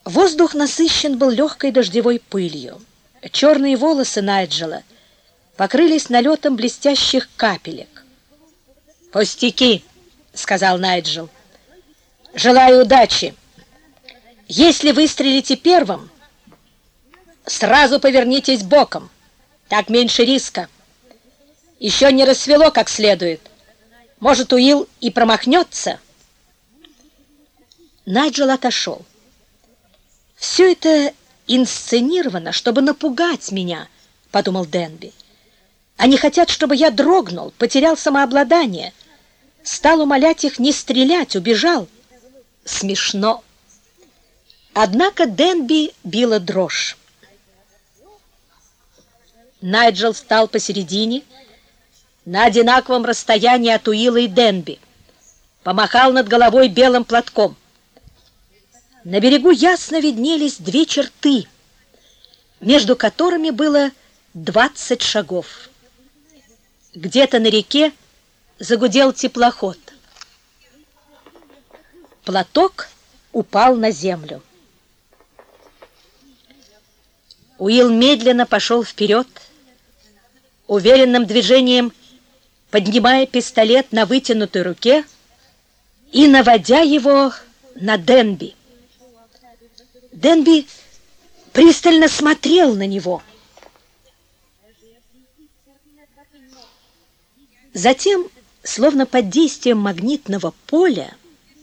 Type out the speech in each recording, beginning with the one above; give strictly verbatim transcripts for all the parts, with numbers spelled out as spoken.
Воздух насыщен был легкой дождевой пылью. Черные волосы Найджела покрылись налетом блестящих капелек. «Пустяки», — сказал Найджел. «Желаю удачи. Если выстрелите первым, сразу повернитесь боком. Так меньше риска. Еще не рассвело как следует. Может, Уилл и промахнется». Найджел отошел. «Все это инсценировано, чтобы напугать меня», — подумал Денби. «Они хотят, чтобы я дрогнул, потерял самообладание, стал умолять их не стрелять, убежал. Смешно». Однако Денби била дрожь. Найджел встал посередине, на одинаковом расстоянии от Уилла и Денби, помахал над головой белым платком. На берегу ясно виднелись две черты, между которыми было двадцать шагов. Где-то на реке загудел теплоход. Платок упал на землю. Уилл медленно пошел вперед, уверенным движением поднимая пистолет на вытянутой руке и наводя его на Денби. Денби пристально смотрел на него. Затем, словно под действием магнитного поля,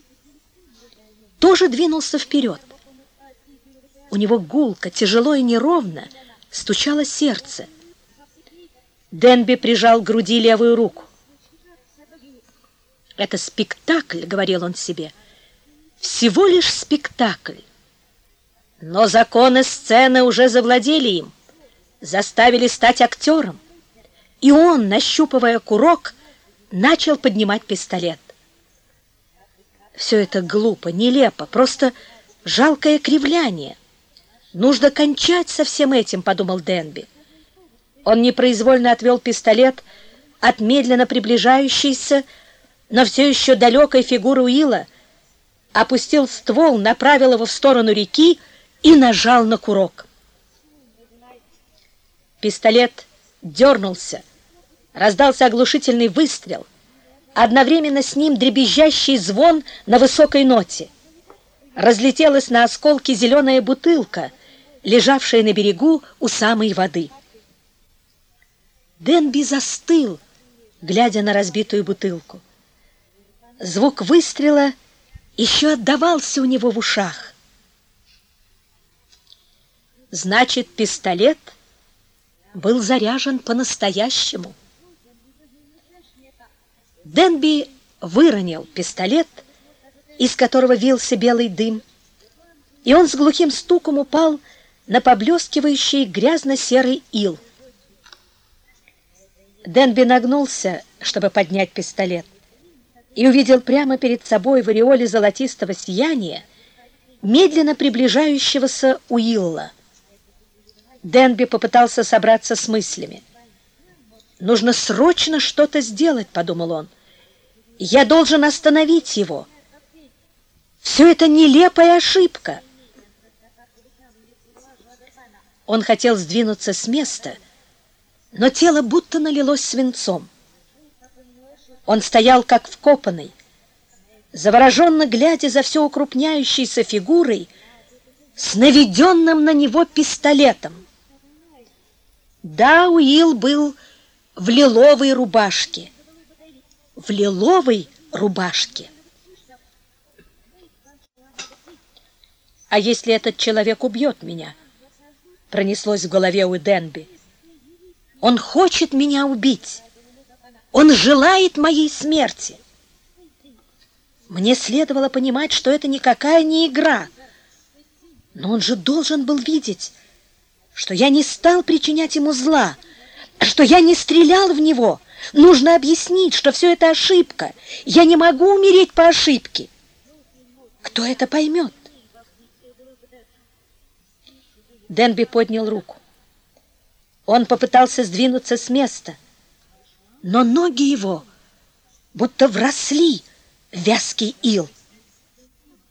тоже двинулся вперед. У него гулко, тяжело и неровно стучало сердце. Денби прижал к груди левую руку. «Это спектакль», — говорил он себе, — «всего лишь спектакль». Но законы сцены уже завладели им, заставили стать актером. И он, нащупывая курок, начал поднимать пистолет. Все это глупо, нелепо, просто жалкое кривляние. «Нужно кончать со всем этим», — подумал Денби. Он непроизвольно отвел пистолет от медленно приближающейся, но все еще далекой фигуры Уилла, опустил ствол, направил его в сторону реки и нажал на курок. Пистолет дернулся, раздался оглушительный выстрел, одновременно с ним дребезжащий звон на высокой ноте. Разлетелась на осколки зеленая бутылка, лежавшая на берегу у самой воды. Денби застыл, глядя на разбитую бутылку. Звук выстрела еще отдавался у него в ушах. Значит, пистолет был заряжен по-настоящему. Денби выронил пистолет, из которого вился белый дым, и он с глухим стуком упал на поблескивающий грязно-серый ил. Денби нагнулся, чтобы поднять пистолет, и увидел прямо перед собой в ореоле золотистого сияния медленно приближающегося Уилла. Денби попытался собраться с мыслями. «Нужно срочно что-то сделать», — подумал он. «Я должен остановить его. Все это нелепая ошибка». Он хотел сдвинуться с места, но тело будто налилось свинцом. Он стоял как вкопанный, завороженно глядя за все укрупняющейся фигурой с наведенным на него пистолетом. Да, Уилл был в лиловой рубашке. В лиловой рубашке. «А если этот человек убьет меня?» — пронеслось в голове у Денби. «Он хочет меня убить. Он желает моей смерти. Мне следовало понимать, что это никакая не игра. Но он же должен был видеть, что я не стал причинять ему зла, что я не стрелял в него. Нужно объяснить, что все это ошибка. Я не могу умереть по ошибке. Кто это поймет?» Денби поднял руку. Он попытался сдвинуться с места, но ноги его будто вросли в вязкий ил.